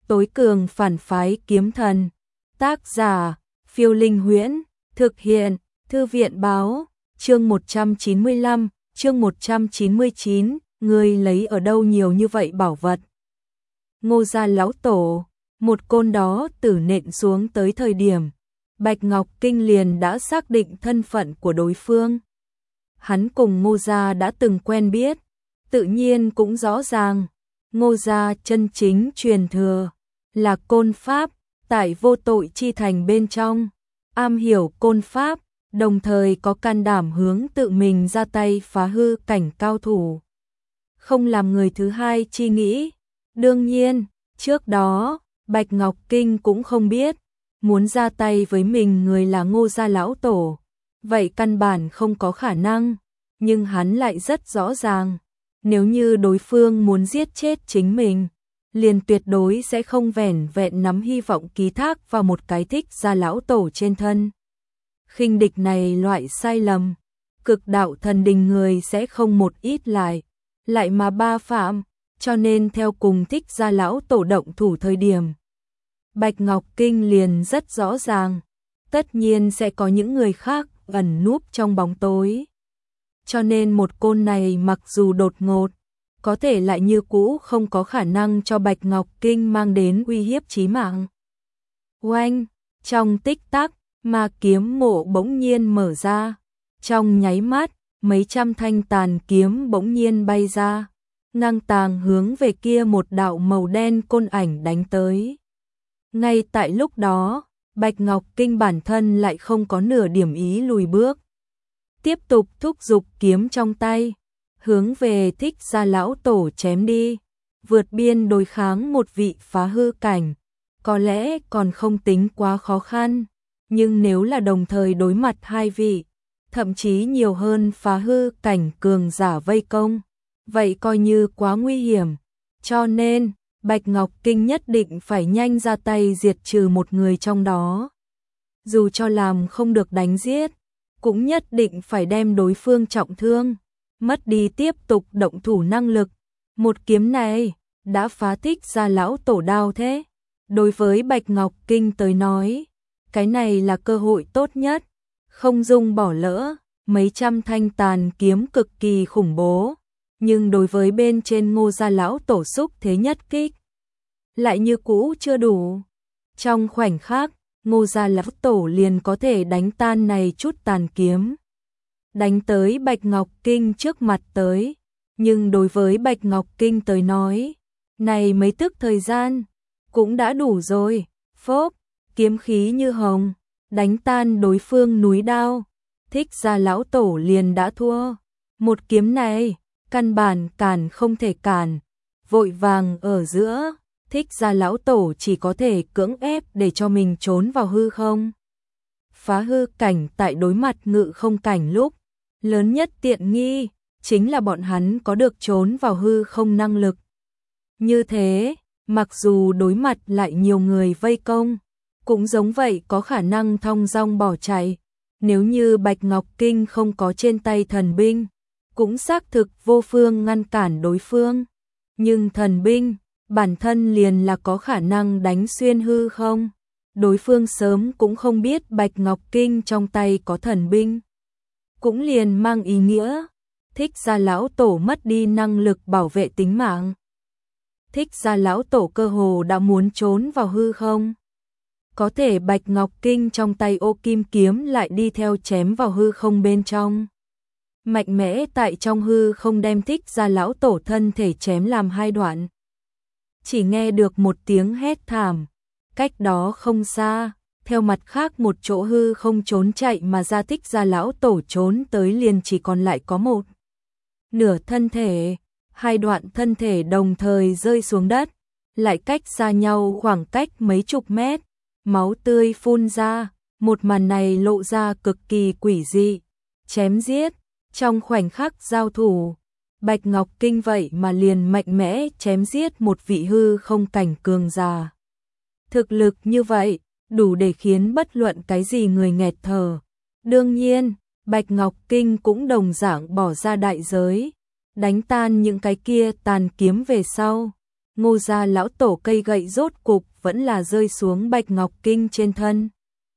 tối cường phản phái kiếm thần. Tác giả, Phiêu Linh Huyễn, thực hiện, Thư viện báo, chương 195, chương 199, ngươi lấy ở đâu nhiều như vậy bảo vật. Ngô gia lão tổ, một côn đó tử nện xuống tới thời điểm, Bạch Ngọc Kinh liền đã xác định thân phận của đối phương. Hắn cùng Ngô gia đã từng quen biết, tự nhiên cũng rõ ràng, Ngô gia chân chính truyền thừa là côn pháp, tại Vô Tội Chi Thành bên trong, am hiểu côn pháp, đồng thời có can đảm hướng tự mình ra tay phá hư cảnh cao thủ. Không làm người thứ hai chi nghĩ. Đương nhiên, trước đó, Bạch Ngọc Kinh cũng không biết, muốn ra tay với mình người là Ngô gia lão tổ, vậy căn bản không có khả năng, nhưng hắn lại rất rõ ràng, nếu như đối phương muốn giết chết chính mình, liền tuyệt đối sẽ không vẻn vẹn nắm hy vọng ký thác vào một cái Thích gia lão tổ trên thân. Khinh địch này loại sai lầm, cực đạo thần đình người sẽ không một ít lại mà ba phạm, cho nên theo cùng Thích gia lão tổ động thủ thời điểm. Bạch Ngọc Kinh liền rất rõ ràng, tất nhiên sẽ có những người khác ẩn núp trong bóng tối. Cho nên một côn này mặc dù đột ngột, có thể lại như cũ không có khả năng cho Bạch Ngọc Kinh mang đến uy hiếp chí mạng. Oanh, trong tích tắc, ma kiếm mộ bỗng nhiên mở ra, trong nháy mắt, mấy trăm thanh tàn kiếm bỗng nhiên bay ra, ngang tàng hướng về kia một đạo màu đen côn ảnh đánh tới. Ngay tại lúc đó, Bạch Ngọc Kinh bản thân lại không có nửa điểm ý lùi bước. Tiếp tục thúc giục kiếm trong tay, hướng về Thích gia lão tổ chém đi, vượt biên đối kháng một vị phá hư cảnh, có lẽ còn không tính quá khó khăn, nhưng nếu là đồng thời đối mặt hai vị, thậm chí nhiều hơn phá hư cảnh cường giả vây công, vậy coi như quá nguy hiểm, cho nên Bạch Ngọc Kinh nhất định phải nhanh ra tay diệt trừ một người trong đó. Dù cho làm không được đánh giết, cũng nhất định phải đem đối phương trọng thương, mất đi tiếp tục động thủ năng lực. Một kiếm này đã phá Thích gia lão tổ đao thế. Đối với Bạch Ngọc Kinh tới nói, cái này là cơ hội tốt nhất, không dung bỏ lỡ, mấy trăm thanh tàn kiếm cực kỳ khủng bố. Nhưng đối với bên trên Ngô gia lão tổ xúc thế nhất kích, lại như cũ chưa đủ. Trong khoảnh khắc, Ngô gia lão tổ liền có thể đánh tan này chút tàn kiếm, đánh tới Bạch Ngọc Kinh trước mặt tới. Nhưng đối với Bạch Ngọc Kinh tới nói, này mấy tức thời gian, cũng đã đủ rồi. Phốp, kiếm khí như hồng, đánh tan đối phương núi đao. Thích gia lão tổ liền đã thua. Một kiếm này, căn bản cản không thể cản. Vội vàng ở giữa, Thích gia lão tổ chỉ có thể cưỡng ép để cho mình trốn vào hư không. Phá hư cảnh tại đối mặt ngự không cảnh lúc, lớn nhất tiện nghi, chính là bọn hắn có được trốn vào hư không năng lực. Như thế, mặc dù đối mặt lại nhiều người vây công, cũng giống vậy có khả năng thong dong bỏ chạy. Nếu như Bạch Ngọc Kinh không có trên tay thần binh, cũng xác thực vô phương ngăn cản đối phương. Nhưng thần binh, bản thân liền là có khả năng đánh xuyên hư không. Đối phương sớm cũng không biết Bạch Ngọc Kinh trong tay có thần binh. Cũng liền mang ý nghĩa, Thích gia lão tổ mất đi năng lực bảo vệ tính mạng. Thích gia lão tổ cơ hồ đã muốn trốn vào hư không. Có thể Bạch Ngọc Kinh trong tay ô kim kiếm lại đi theo chém vào hư không bên trong. Mạnh mẽ tại trong hư không đem Thích gia lão tổ thân thể chém làm hai đoạn. Chỉ nghe được một tiếng hét thảm, cách đó không xa, theo mặt khác một chỗ hư không trốn chạy mà ra Thích gia lão tổ trốn tới liền chỉ còn lại có một nửa thân thể, hai đoạn thân thể đồng thời rơi xuống đất, lại cách xa nhau khoảng cách mấy chục mét, máu tươi phun ra, một màn này lộ ra cực kỳ quỷ dị, chém giết, trong khoảnh khắc giao thủ, Bạch Ngọc Kinh vậy mà liền mạnh mẽ chém giết một vị hư không cảnh cường giả. Thực lực như vậy, đủ để khiến bất luận cái gì người nghẹt thở. Đương nhiên, Bạch Ngọc Kinh cũng đồng dạng bỏ ra đại giới, đánh tan những cái kia tàn kiếm về sau, Ngô gia lão tổ cây gậy rốt cục vẫn là rơi xuống Bạch Ngọc Kinh trên thân.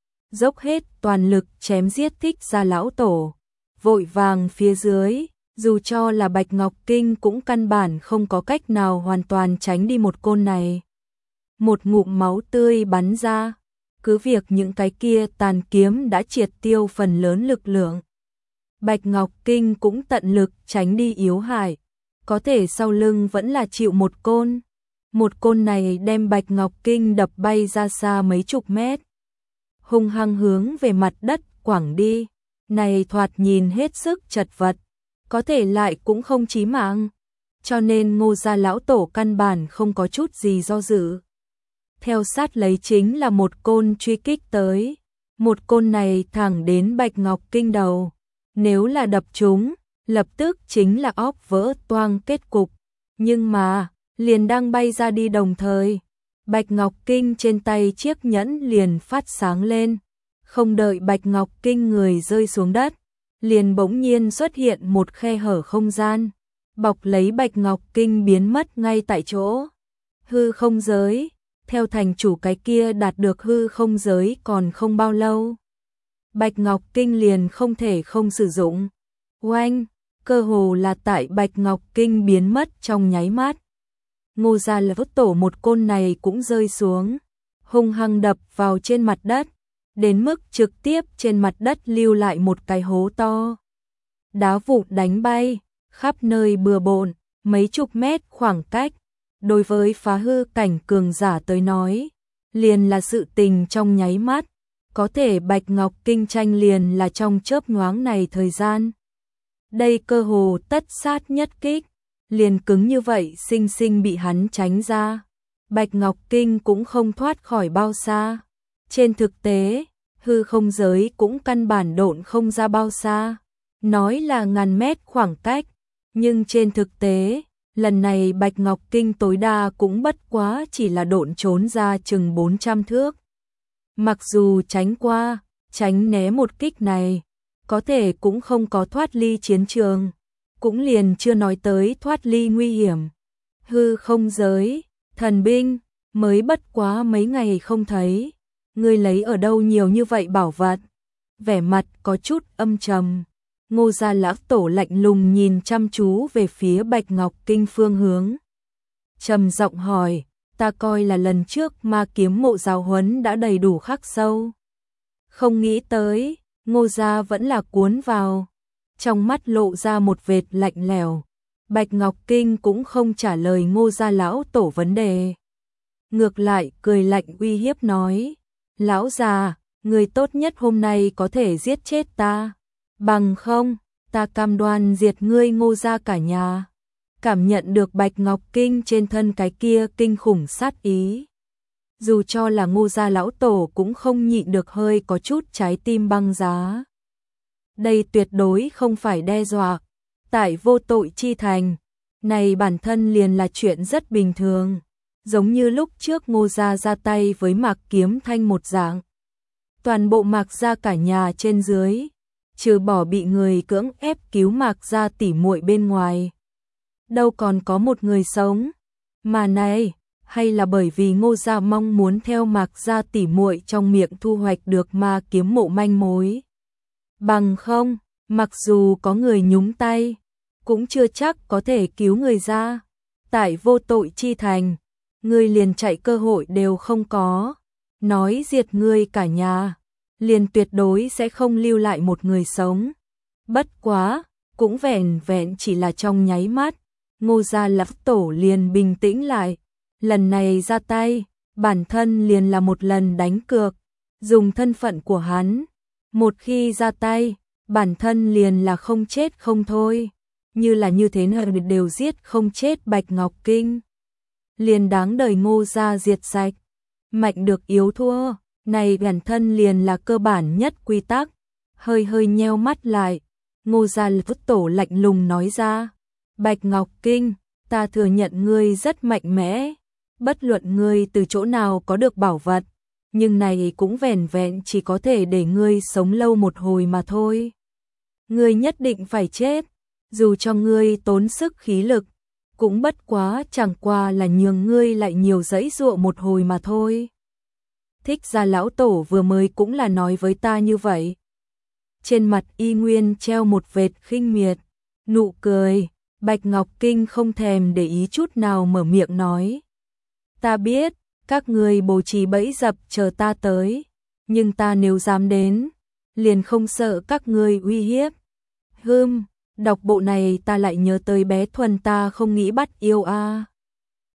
Dốc hết toàn lực chém giết Thích gia lão tổ. Vội vàng phía dưới, dù cho là Bạch Ngọc Kinh cũng căn bản không có cách nào hoàn toàn tránh đi một côn này. Một ngụm máu tươi bắn ra, cứ việc những cái kia tàn kiếm đã triệt tiêu phần lớn lực lượng. Bạch Ngọc Kinh cũng tận lực tránh đi yếu hại, có thể sau lưng vẫn là chịu một côn. Một côn này đem Bạch Ngọc Kinh đập bay ra xa mấy chục mét. Hung hăng hướng về mặt đất quẳng đi, này thoạt nhìn hết sức chật vật, có thể lại cũng không chí mạng. Cho nên Ngô gia lão tổ căn bản không có chút gì do dự. Theo sát lấy chính là một côn truy kích tới. Một côn này thẳng đến Bạch Ngọc Kinh đầu. Nếu là đập trúng, lập tức chính là óc vỡ toang kết cục. Nhưng mà, liền đang bay ra đi đồng thời. Bạch Ngọc Kinh trên tay chiếc nhẫn liền phát sáng lên. Không đợi Bạch Ngọc Kinh người rơi xuống đất, liền bỗng nhiên xuất hiện một khe hở không gian. Bọc lấy Bạch Ngọc Kinh biến mất ngay tại chỗ. Hư không giới. Theo thành chủ cái kia đạt được hư không giới còn không bao lâu. Bạch Ngọc Kinh liền không thể không sử dụng. Oanh, cơ hồ là tại Bạch Ngọc Kinh biến mất trong nháy mắt. Ngô gia lão tổ một côn này cũng rơi xuống, hung hăng đập vào trên mặt đất, đến mức trực tiếp trên mặt đất lưu lại một cái hố to. Đá vụn đánh bay, khắp nơi bừa bộn, mấy chục mét khoảng cách. Đối với phá hư cảnh cường giả tới nói, liền là sự tình trong nháy mắt, có thể Bạch Ngọc Kinh tranh liền là trong chớp nhoáng này thời gian. Đây cơ hồ tất sát nhất kích, liền cứng như vậy sinh sinh bị hắn tránh ra. Bạch Ngọc Kinh cũng không thoát khỏi bao xa. Trên thực tế, hư không giới cũng căn bản độn không ra bao xa. Nói là ngàn mét khoảng cách, nhưng trên thực tế, lần này Bạch Ngọc Kinh tối đa cũng bất quá chỉ là độn trốn ra chừng 400 thước. Mặc dù tránh qua, tránh né một kích này, có thể cũng không có thoát ly chiến trường, cũng liền chưa nói tới thoát ly nguy hiểm. Hư không giới, thần binh, mới bất quá mấy ngày không thấy, ngươi lấy ở đâu nhiều như vậy bảo vật? Vẻ mặt có chút âm trầm. Ngô gia lão tổ lạnh lùng nhìn chăm chú về phía Bạch Ngọc Kinh phương hướng. Trầm giọng hỏi, ta coi là lần trước ma kiếm mộ giáo huấn đã đầy đủ khắc sâu. Không nghĩ tới, Ngô gia vẫn là cuốn vào. Trong mắt lộ ra một vệt lạnh lẽo. Bạch Ngọc Kinh cũng không trả lời Ngô gia lão tổ vấn đề. Ngược lại cười lạnh uy hiếp nói, lão già, người tốt nhất hôm nay có thể giết chết ta. Bằng không, ta cam đoan diệt ngươi Ngô gia cả nhà. Cảm nhận được Bạch Ngọc Kinh trên thân cái kia kinh khủng sát ý. Dù cho là Ngô gia lão tổ cũng không nhịn được hơi có chút trái tim băng giá. Đây tuyệt đối không phải đe dọa. Tại vô tội chi thành, này bản thân liền là chuyện rất bình thường. Giống như lúc trước Ngô gia ra tay với Mạc Kiếm Thanh một dạng. Toàn bộ Mạc gia cả nhà trên dưới, trừ bỏ bị người cưỡng ép cứu Mạc gia tỉ muội bên ngoài, đâu còn có một người sống. Mà này, hay là bởi vì Ngô gia mong muốn theo Mạc gia tỉ muội trong miệng thu hoạch được ma kiếm mộ manh mối. Bằng không, mặc dù có người nhúng tay, cũng chưa chắc có thể cứu người ra. Tại vô tội chi thành, người liền chạy cơ hội đều không có. Nói diệt ngươi cả nhà, liền tuyệt đối sẽ không lưu lại một người sống. Bất quá, cũng vẹn vẹn chỉ là trong nháy mắt, Ngô gia lão tổ liền bình tĩnh lại. Lần này ra tay, bản thân liền là một lần đánh cược, dùng thân phận của hắn. Một khi ra tay, bản thân liền là không chết không thôi. Như là như thế nào đều giết không chết Bạch Ngọc Kinh. Liền đáng đời Ngô gia diệt sạch. Mạnh được yếu thua, này bản thân liền là cơ bản nhất quy tắc. Hơi hơi nheo mắt lại, Ngô gia lão tổ lạnh lùng nói ra. Bạch Ngọc Kinh, ta thừa nhận ngươi rất mạnh mẽ. Bất luận ngươi từ chỗ nào có được bảo vật, nhưng này cũng vẻn vẹn chỉ có thể để ngươi sống lâu một hồi mà thôi. Ngươi nhất định phải chết, dù cho ngươi tốn sức khí lực, cũng bất quá chẳng qua là nhường ngươi lại nhiều giãy giụa một hồi mà thôi. Thích gia lão tổ vừa mới cũng là nói với ta như vậy. Trên mặt y nguyên treo một vệt khinh miệt, nụ cười, Bạch Ngọc Kinh không thèm để ý chút nào mở miệng nói. Ta biết, các ngươi bố trí bẫy dập chờ ta tới, nhưng ta nếu dám đến, liền không sợ các ngươi uy hiếp. Đọc bộ này ta lại nhớ tới bé Thuần ta không nghĩ bắt yêu a.